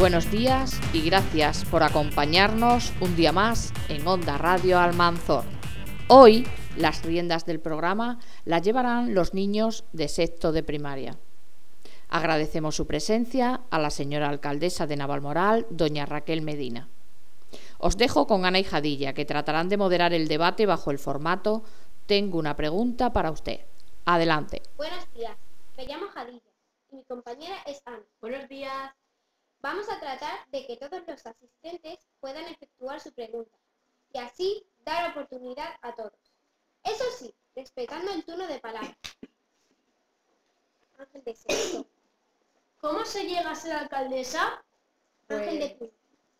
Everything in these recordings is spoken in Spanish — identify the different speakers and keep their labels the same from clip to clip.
Speaker 1: Buenos días y gracias por acompañarnos un día más en Onda Radio Almanzor. Hoy las riendas del programa las llevarán los niños de sexto de primaria. Agradecemos su presencia a la señora alcaldesa de Navalmoral, doña Raquel Medina. Os dejo con Ana y Jadilla, que tratarán de moderar el debate bajo el formato Tengo una pregunta para usted. Adelante.
Speaker 2: Buenos días, me llamo Jadilla y mi compañera es Ana.
Speaker 3: Buenos días.
Speaker 2: Vamos a tratar de que todos los asistentes puedan efectuar su pregunta y así dar oportunidad a todos. Eso sí, respetando el turno de palabra. Ángel de sexto.
Speaker 3: ¿Cómo se llega a ser alcaldesa?
Speaker 2: Ángel de quinto.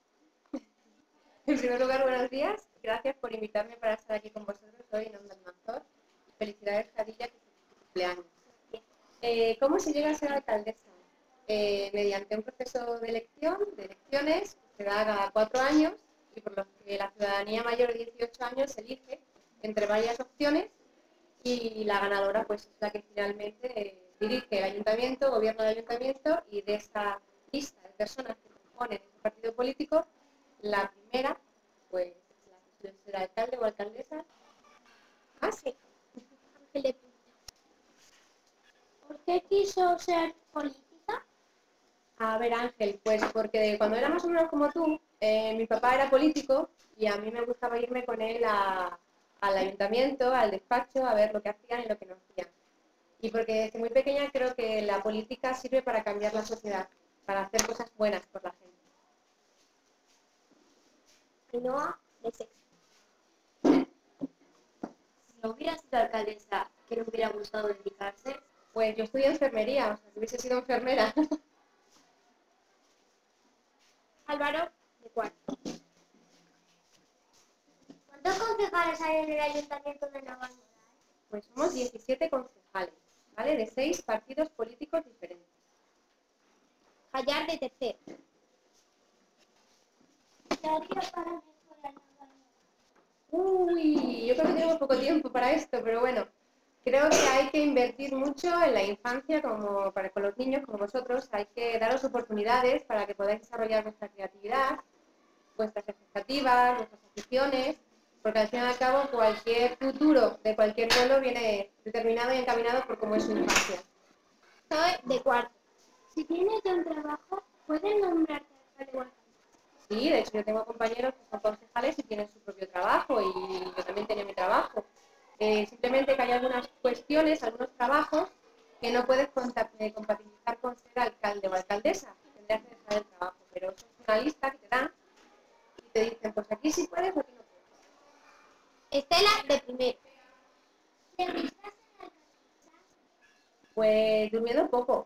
Speaker 4: En primer lugar, buenos días. Gracias por invitarme para estar aquí con vosotros hoy en Onda Almanzor. Felicidades, Jadilla, que es tu cumpleaños. ¿Cómo se llega a ser alcaldesa? Mediante un proceso de elecciones, que se da cada 4 años y por lo que la ciudadanía mayor de 18 años elige entre varias opciones y la ganadora pues es la que finalmente dirige el ayuntamiento, gobierna el ayuntamiento, y de esa lista de personas que componen ese partido político, la primera pues es la que suele ser alcalde o alcaldesa.
Speaker 2: Sí. Ángel de quinto. ¿Por qué quiso ser política?
Speaker 4: A ver, Ángel, pues porque cuando era más o menos como tú, mi papá era político y a mí me gustaba irme con él al ayuntamiento, al despacho, a ver lo que hacían y lo que no hacían. Y porque desde muy pequeña creo que la política sirve para cambiar la sociedad, para hacer cosas buenas por la gente.
Speaker 2: Ainhoa de sexto.
Speaker 3: Si no hubiera sido alcaldesa, ¿qué le hubiera gustado dedicarse?
Speaker 4: Pues yo estudié enfermería, o sea, que hubiese sido enfermera.
Speaker 2: Álvaro de cuarto.
Speaker 3: ¿Cuántos concejales hay en el ayuntamiento de Navalmoral?
Speaker 4: Pues somos 17 concejales, ¿vale? De 6 partidos políticos diferentes.
Speaker 2: Jallar de tercero.
Speaker 3: ¿Qué haría para mejorar Navalmoral?
Speaker 4: Uy, yo creo que tenemos poco tiempo para esto, pero bueno, creo que hay que invertir mucho en la infancia con los niños como vosotros. Hay que daros oportunidades para que podáis desarrollar vuestra creatividad, vuestras expectativas, vuestras aficiones, porque al fin y al cabo cualquier futuro de cualquier pueblo viene determinado y encaminado por cómo es su infancia.
Speaker 2: Soy de cuarto.
Speaker 3: Si tienes ya un trabajo, ¿puedes nombrarte alcalde o alcaldesa?
Speaker 4: Sí, de hecho yo tengo compañeros que son concejales y tienen su propio trabajo y yo también tenía mi trabajo. Simplemente que hay algunas cuestiones, algunos trabajos que no puedes compatibilizar con ser alcalde o alcaldesa. Tendrías que dejar el trabajo, pero eso es una lista que te dan y te dicen, pues aquí sí puedes o aquí no puedes.
Speaker 2: Estela de primero.
Speaker 3: ¿Te gusta ser alcaldesa?
Speaker 4: Pues durmiendo poco,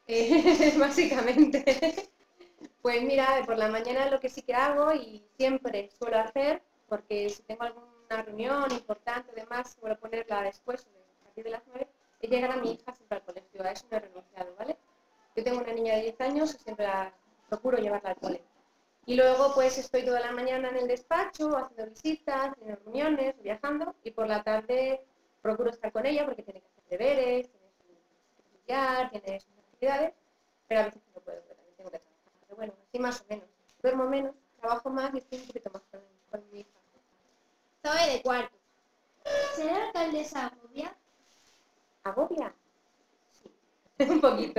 Speaker 4: básicamente. Pues mira, por la mañana lo que sí que hago y siempre suelo hacer, porque si tengo alguna reunión importante, además, suelo ponerla después, a partir de las 9, es llegar a mi hija siempre al colegio. A eso no he renunciado, ¿vale? Yo tengo una niña de 10 años y siempre la procuro llevarla al cole. Y luego pues estoy toda la mañana en el despacho, haciendo visitas, haciendo reuniones, viajando, y por la tarde procuro estar con ella porque tiene que hacer deberes, tiene que estudiar, tiene sus actividades, pero a veces no puedo, porque también tengo que trabajar. Pero bueno, así más o menos. Duermo menos, trabajo más y estoy un poquito más con mi hija.
Speaker 2: Soy de cuarto.
Speaker 3: ¿Ser alcaldesa agobia?
Speaker 4: ¿Agobia? Sí, un poquito.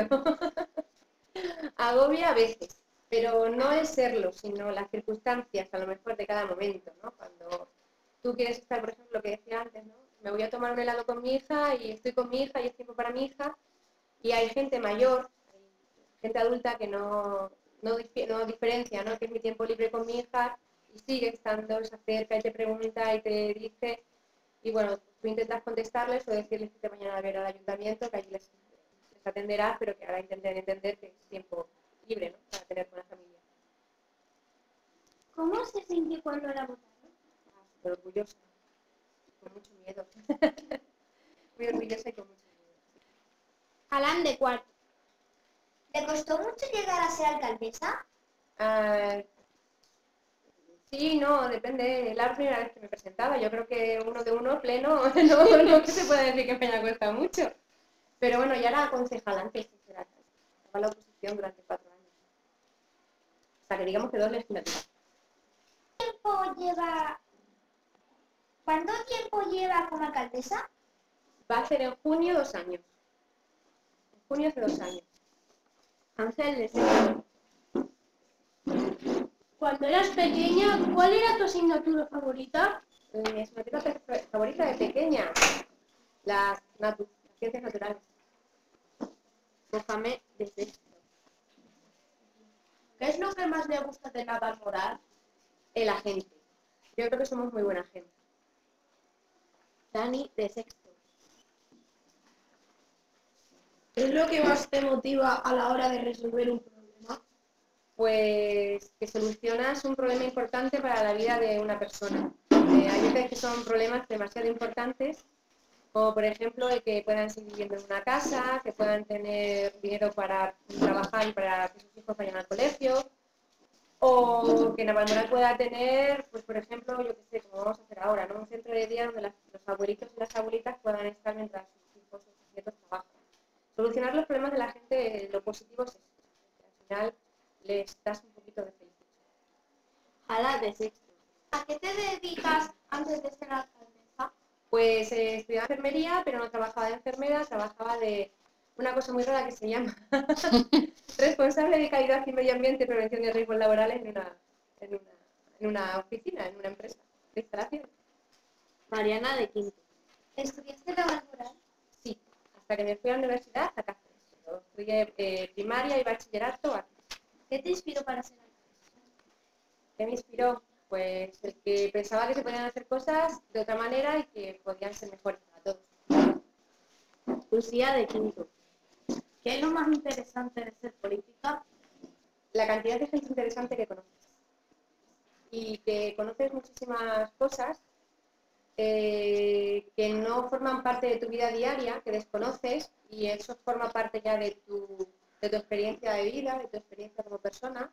Speaker 4: Agobia a veces, pero no es serlo, sino las circunstancias a lo mejor de cada momento, ¿no? Cuando tú quieres estar, por ejemplo, lo que decía antes, ¿no? Me voy a tomar un helado con mi hija y estoy con mi hija y es tiempo para mi hija, y hay gente mayor, hay gente adulta que no diferencia, ¿no? Que es mi tiempo libre con mi hija y sigue estando, se acerca y te pregunta y te dice, y bueno, tú intentas contestarles o decirles que te vayan a ver al ayuntamiento, que allí les atenderás, pero que ahora intenten entender que es tiempo libre, ¿no? Para tener con la familia.
Speaker 3: ¿Cómo se sintió cuando la votaron?
Speaker 4: Súper orgullosa, con mucho miedo. Muy orgullosa y con mucho miedo.
Speaker 2: Alan de cuarto.
Speaker 3: ¿Le costó mucho llegar a ser alcaldesa?
Speaker 4: Ah, sí, no, depende. La primera vez que me presentaba, yo creo que uno de uno pleno, no que se pueda decir que me haya costado mucho. Pero bueno, ya era concejal antes de ser alcalde. Estaba en la oposición durante 4 años. sea que digamos que 2 legislaturas.
Speaker 3: ¿Cuánto tiempo lleva como alcaldesa?
Speaker 4: Va a ser en junio 2 años. En junio hace 2 años.
Speaker 5: Ángel de sexto.
Speaker 6: Cuando eras pequeña, ¿cuál era tu asignatura favorita?
Speaker 4: Mi asignatura favorita de pequeña, las ciencias naturales.
Speaker 5: Mohamed de sexto.
Speaker 6: ¿Qué es lo que más le gusta de Navalmoral?
Speaker 4: La gente. Yo creo que somos muy buena gente.
Speaker 5: Dani de sexto.
Speaker 6: ¿Qué es lo que más te motiva a la hora de resolver un problema?
Speaker 4: Pues que solucionas un problema importante para la vida de una persona. Hay veces que son problemas demasiado importantes, como por ejemplo el que puedan seguir viviendo en una casa, que puedan tener dinero para trabajar y para que sus hijos vayan al colegio, o que Navalmoral pueda tener, pues por ejemplo, yo qué sé, como vamos a hacer ahora, ¿no? Un centro de día donde los abuelitos y las abuelitas puedan estar mientras sus hijos o sus nietos trabajan. Solucionar los problemas de la gente, lo positivo es esto, que al final les das un poquito de felicidad.
Speaker 5: Jala de sexto.
Speaker 3: ¿A qué te dedicas antes de ser alcaldesa?
Speaker 4: Pues estudiaba enfermería, pero no trabajaba de enfermera, trabajaba de una cosa muy rara que se llama responsable de calidad y medio ambiente y prevención de riesgos laborales en una oficina, en una empresa de instalación.
Speaker 5: Mariana de quinto.
Speaker 3: ¿Estudiaste Navalmoral?
Speaker 4: Sí, hasta que me fui a la universidad a Cáceres. Yo estudié primaria y bachillerato aquí.
Speaker 3: ¿Qué te inspiró para ser alcaldesa?
Speaker 4: ¿Qué me inspiró? Pues el que pensaba que se podían hacer cosas de otra manera y que podían ser mejores para todos.
Speaker 5: Lucía de quinto.
Speaker 6: ¿Qué es lo más interesante de ser política?
Speaker 4: La cantidad de gente interesante que conoces. Y que conoces muchísimas cosas que no forman parte de tu vida diaria, que desconoces, y eso forma parte ya de tu experiencia de vida, de tu experiencia como persona.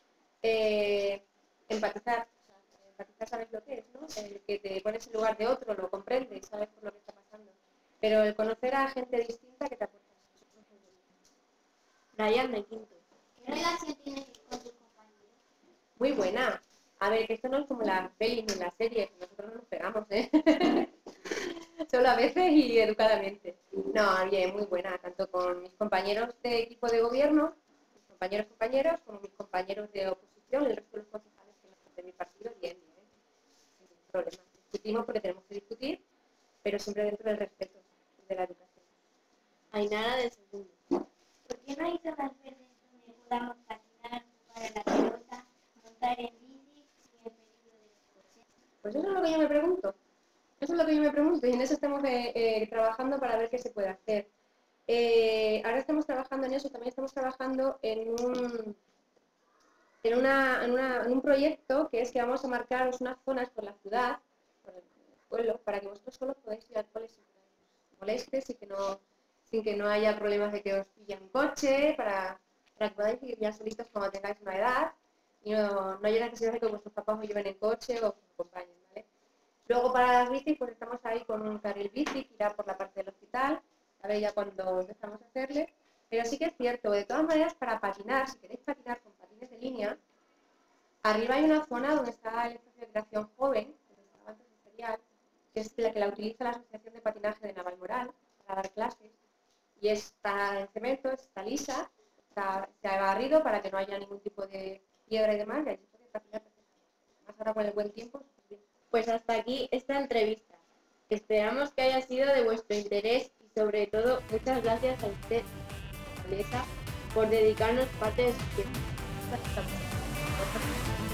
Speaker 4: Empatizar, empatizar sabes lo que es, ¿no? El que te pones en lugar de otro, lo comprendes, sabes por lo que está pasando. Pero el conocer a gente distinta que te aporta.
Speaker 5: Brian de quinto.
Speaker 3: ¿Qué relación tienes con tus compañeros?
Speaker 4: Muy buena. A ver, que esto no es como las pelis ni las series, nosotros no nos pegamos, ¿eh? Solo a veces y educadamente. No, bien, muy buena, tanto con mis compañeros de equipo de gobierno, mis compañeros, como mis compañeros de oposición, el resto de los concejales de mi partido, bien, sin ningún problema. Discutimos porque tenemos que discutir, pero siempre dentro del respeto de la educación.
Speaker 5: Ainara de segundo.
Speaker 3: ¿Por qué no hay zonas verdes donde podamos patinar, jugar a la pelota, montar en bici sin el peligro de los coches?
Speaker 4: Pues eso es lo que yo me pregunto. Eso es lo que yo me pregunto y en eso estamos trabajando para ver qué se puede hacer. Ahora estamos trabajando en eso, también estamos trabajando en un proyecto que es que vamos a marcaros unas zonas por la ciudad, por el pueblo, para que vosotros solo podáis ir al cole sin que os moleste, sin que no haya problemas de que os pillen un coche, para que podáis ir ya solitos cuando tengáis una edad y no haya necesidad de que vuestros papás os lleven en coche o os acompañen, ¿vale? Luego para las bicis, pues estamos ahí con un carril bici que irá por la parte del hospital, a ver ya cuando empezamos a hacerle. Pero sí que es cierto, de todas maneras, para patinar, si queréis patinar con patines de línea, arriba hay una zona donde está el espacio de creación joven, donde estaba antes el ferial, que es la que la utiliza la Asociación de Patinaje de Navalmoral para dar clases. Y está en cemento, está lisa, se ha barrido para que no haya ningún tipo de piedra y demás, y ahí se puede patinar perfectamente. Además ahora con el buen tiempo, súper bien.
Speaker 5: Pues hasta aquí esta entrevista. Esperamos que haya sido de vuestro interés y sobre todo muchas gracias a usted, alcaldesa, por dedicarnos parte de su tiempo.